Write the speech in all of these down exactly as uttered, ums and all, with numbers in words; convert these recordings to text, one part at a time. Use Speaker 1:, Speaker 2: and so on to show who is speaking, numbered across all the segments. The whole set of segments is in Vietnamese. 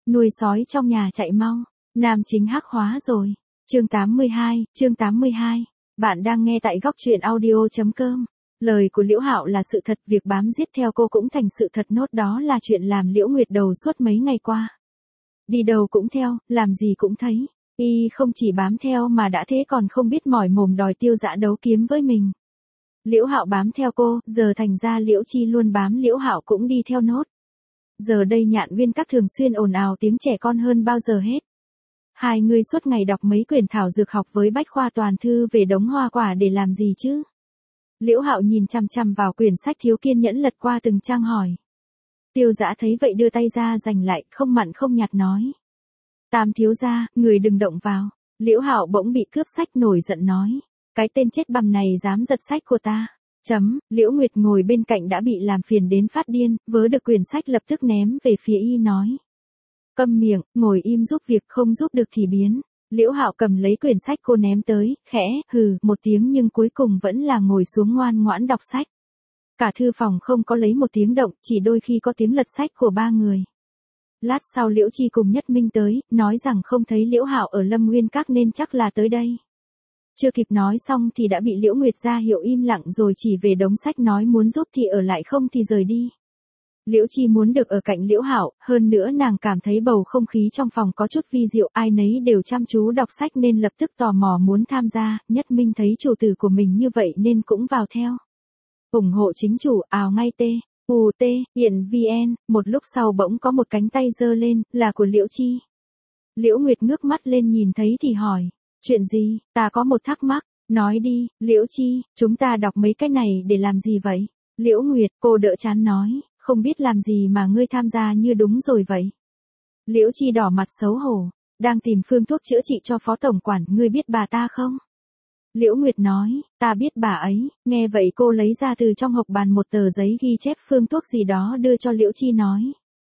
Speaker 1: nuôi sói trong nhà chạy mau, nam chính hắc hóa rồi. Chương tám mươi hai, chương tám mươi hai. Bạn đang nghe tại góc truyện audio chấm com. Lời của Liễu Hạo là sự thật, việc bám giết theo cô cũng thành sự thật, nốt đó là chuyện làm Liễu Nguyệt đầu suốt mấy ngày qua. Đi đâu cũng theo, làm gì cũng thấy. Y không chỉ bám theo mà đã thế còn không biết mỏi mồm đòi Tiêu Dã đấu kiếm với mình. Liễu Hạo bám theo cô, giờ thành ra Liễu Chi luôn bám Liễu Hạo cũng đi theo nốt. Giờ đây Nhạn Viên Các thường xuyên ồn ào tiếng trẻ con hơn bao giờ hết. Hai người suốt ngày đọc mấy quyển thảo dược học với bách khoa toàn thư về đống hoa quả để làm gì chứ? Liễu Hạo nhìn chằm chằm vào quyển sách, thiếu kiên nhẫn lật qua từng trang hỏi. Tiêu Dã thấy vậy đưa tay ra giành lại, không mặn không nhạt nói. Tam thiếu gia, người đừng động vào. Liễu Hạo bỗng bị cướp sách, nổi giận nói. Cái tên chết bầm này dám giật sách của ta. Chấm, Liễu Nguyệt ngồi bên cạnh đã bị làm phiền đến phát điên, vớ được quyển sách lập tức ném về phía y nói. Câm miệng, ngồi im giúp việc, không giúp được thì biến. Liễu Hạo cầm lấy quyển sách cô ném tới, khẽ, hừ, một tiếng nhưng cuối cùng vẫn là ngồi xuống ngoan ngoãn đọc sách. Cả thư phòng không có lấy một tiếng động, chỉ đôi khi có tiếng lật sách của ba người. Lát sau Liễu Chi cùng Nhất Minh tới, nói rằng không thấy Liễu Hạo ở Lâm Nguyên Các nên chắc là tới đây. Chưa kịp nói xong thì đã bị Liễu Nguyệt ra hiệu im lặng rồi chỉ về đống sách nói muốn giúp thì ở lại không thì rời đi. Liễu Chi muốn được ở cạnh Liễu Hạo, hơn nữa nàng cảm thấy bầu không khí trong phòng có chút vi diệu, ai nấy đều chăm chú đọc sách nên lập tức tò mò muốn tham gia. Nhất Minh thấy chủ tử của mình như vậy nên cũng vào theo. ủng hộ chính chủ, ào ngay tê, u tê, hiện vn, một lúc sau bỗng có một cánh tay giơ lên, là của Liễu Chi. Liễu Nguyệt ngước mắt lên nhìn thấy thì hỏi, chuyện gì, ta có một thắc mắc, nói đi. Liễu Chi, chúng ta đọc mấy cái này để làm gì vậy? Liễu Nguyệt, cô đỡ chán nói, không biết làm gì mà ngươi tham gia như đúng rồi vậy. Liễu Chi đỏ mặt xấu hổ, đang tìm phương thuốc chữa trị cho phó tổng quản, ngươi biết bà ta không? Liễu Nguyệt nói, ta biết bà ấy. Nghe vậy cô lấy ra từ trong hộc bàn một tờ giấy ghi chép phương thuốc gì đó đưa cho Liễu Chi nói.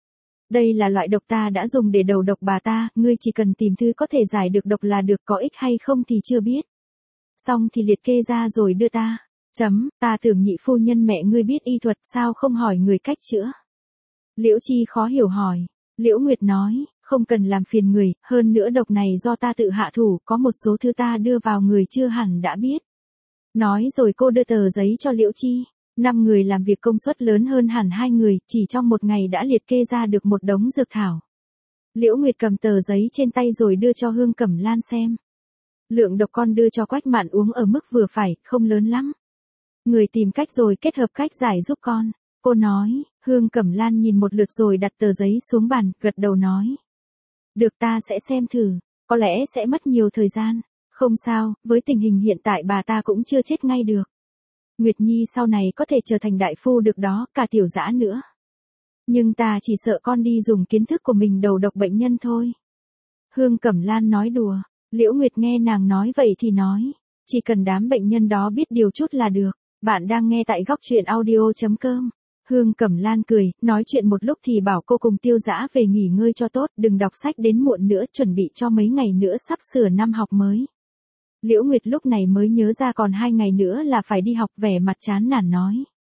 Speaker 1: Đây là loại độc ta đã dùng để đầu độc bà ta, ngươi chỉ cần tìm thứ có thể giải được độc là được, có ích hay không thì chưa biết. Xong thì liệt kê ra rồi đưa ta. Chấm, ta tưởng nhị phu nhân mẹ ngươi biết y thuật, sao không hỏi người cách chữa? Liễu Chi khó hiểu hỏi. Liễu Nguyệt nói, không cần làm phiền người, hơn nữa độc này do ta tự hạ thủ, có một số thứ ta đưa vào người chưa hẳn đã biết. Nói rồi cô đưa tờ giấy cho Liễu Chi. Năm người làm việc công suất lớn hơn hẳn hai người, chỉ trong một ngày đã liệt kê ra được một đống dược thảo. Liễu Nguyệt cầm tờ giấy trên tay rồi đưa cho Hương Cẩm Lan xem. Lượng độc con đưa cho Quách Mạn uống ở mức vừa phải, không lớn lắm. Người tìm cách rồi kết hợp cách giải giúp con. Cô nói. Hương Cẩm Lan nhìn một lượt rồi đặt tờ giấy xuống bàn, gật đầu nói. Được, ta sẽ xem thử, có lẽ sẽ mất nhiều thời gian. Không sao, với tình hình hiện tại bà ta cũng chưa chết ngay được. Nguyệt Nhi sau này có thể trở thành đại phu được đó, cả Tiểu Dã nữa. Nhưng ta chỉ sợ con đi dùng kiến thức của mình đầu độc bệnh nhân thôi. Hương Cẩm Lan nói đùa. Liễu Nguyệt nghe nàng nói vậy thì nói. Chỉ cần đám bệnh nhân đó biết điều chút là được. Bạn đang nghe tại góc truyện audio chấm com. Hương Cẩm Lan cười, nói chuyện một lúc thì bảo cô cùng Tiêu Dã về nghỉ ngơi cho tốt, đừng đọc sách đến muộn nữa, chuẩn bị cho mấy ngày nữa sắp sửa năm học mới. Liễu Nguyệt lúc này mới nhớ ra còn hai ngày nữa là phải đi học, vẻ mặt chán nản nói.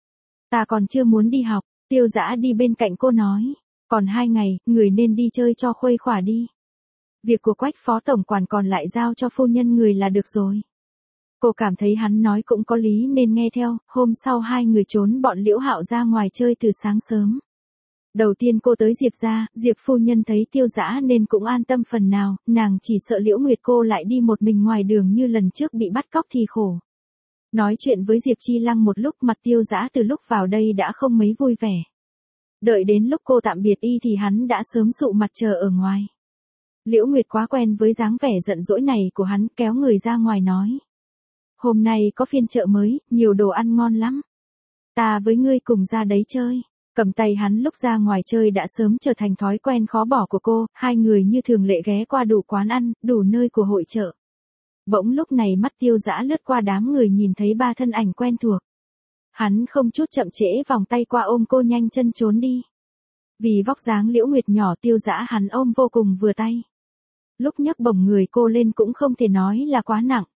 Speaker 1: Ta còn chưa muốn đi học. Tiêu Dã đi bên cạnh cô nói. Còn hai ngày, người nên đi chơi cho khuây khỏa đi. Việc của Quách phó tổng quản còn lại giao cho phu nhân người là được rồi. Cô cảm thấy hắn nói cũng có lý nên nghe theo. Hôm sau hai người trốn bọn Liễu Hạo ra ngoài chơi từ sáng sớm. Đầu tiên cô tới Diệp gia, Diệp phu nhân thấy Tiêu Dã nên cũng an tâm phần nào, nàng chỉ sợ Liễu Nguyệt cô lại đi một mình ngoài đường như lần trước bị bắt cóc thì khổ. Nói chuyện với Diệp Chi Lăng một lúc, mặt Tiêu Dã từ lúc vào đây đã không mấy vui vẻ. Đợi đến lúc cô tạm biệt y thì hắn đã sớm sụ mặt chờ ở ngoài. Liễu Nguyệt quá quen với dáng vẻ giận dỗi này của hắn, kéo người ra ngoài nói. Hôm nay có phiên chợ mới, nhiều đồ ăn ngon lắm. Ta với ngươi cùng ra đấy chơi. Cầm tay hắn lúc ra ngoài chơi đã sớm trở thành thói quen khó bỏ của cô, hai người như thường lệ ghé qua đủ quán ăn, đủ nơi của hội chợ. Bỗng lúc này mắt Tiêu Dã lướt qua đám người nhìn thấy ba thân ảnh quen thuộc. Hắn không chút chậm trễ vòng tay qua ôm cô nhanh chân trốn đi. Vì vóc dáng Liễu Nguyệt nhỏ, Tiêu Dã hắn ôm vô cùng vừa tay. Lúc nhấc bổng người cô lên cũng không thể nói là quá nặng.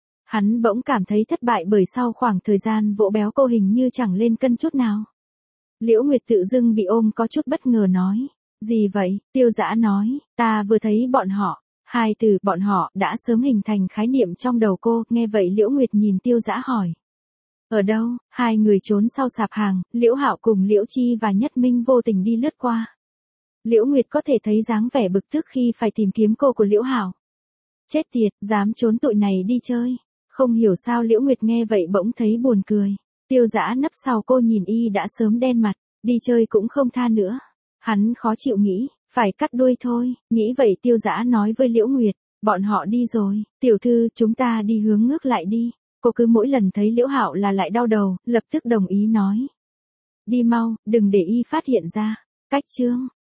Speaker 1: Hắn bỗng cảm thấy thất bại bởi sau khoảng thời gian vỗ béo cô hình như chẳng lên cân chút nào. Liễu Nguyệt tự dưng bị ôm có chút bất ngờ nói. Gì vậy? Tiêu Dã nói, ta vừa thấy bọn họ. Hai từ bọn họ đã sớm hình thành khái niệm trong đầu cô, nghe vậy Liễu Nguyệt nhìn Tiêu Dã hỏi. Ở đâu? Hai người trốn sau sạp hàng, Liễu Hạo cùng Liễu Chi và Nhất Minh vô tình đi lướt qua. Liễu Nguyệt có thể thấy dáng vẻ bực tức khi phải tìm kiếm cô của Liễu Hạo. Chết tiệt, dám trốn tụi này đi chơi. Không hiểu sao Liễu Nguyệt nghe vậy bỗng thấy buồn cười. Tiêu Dã nấp sau cô nhìn y đã sớm đen mặt, đi chơi cũng không tha nữa. Hắn khó chịu nghĩ, phải cắt đuôi thôi, nghĩ vậy Tiêu Dã nói với Liễu Nguyệt, bọn họ đi rồi, tiểu thư chúng ta đi hướng ngược lại đi. Cô cứ mỗi lần thấy Liễu Hạo là lại đau đầu, lập tức đồng ý nói. Đi mau, đừng để y phát hiện ra. Cách chương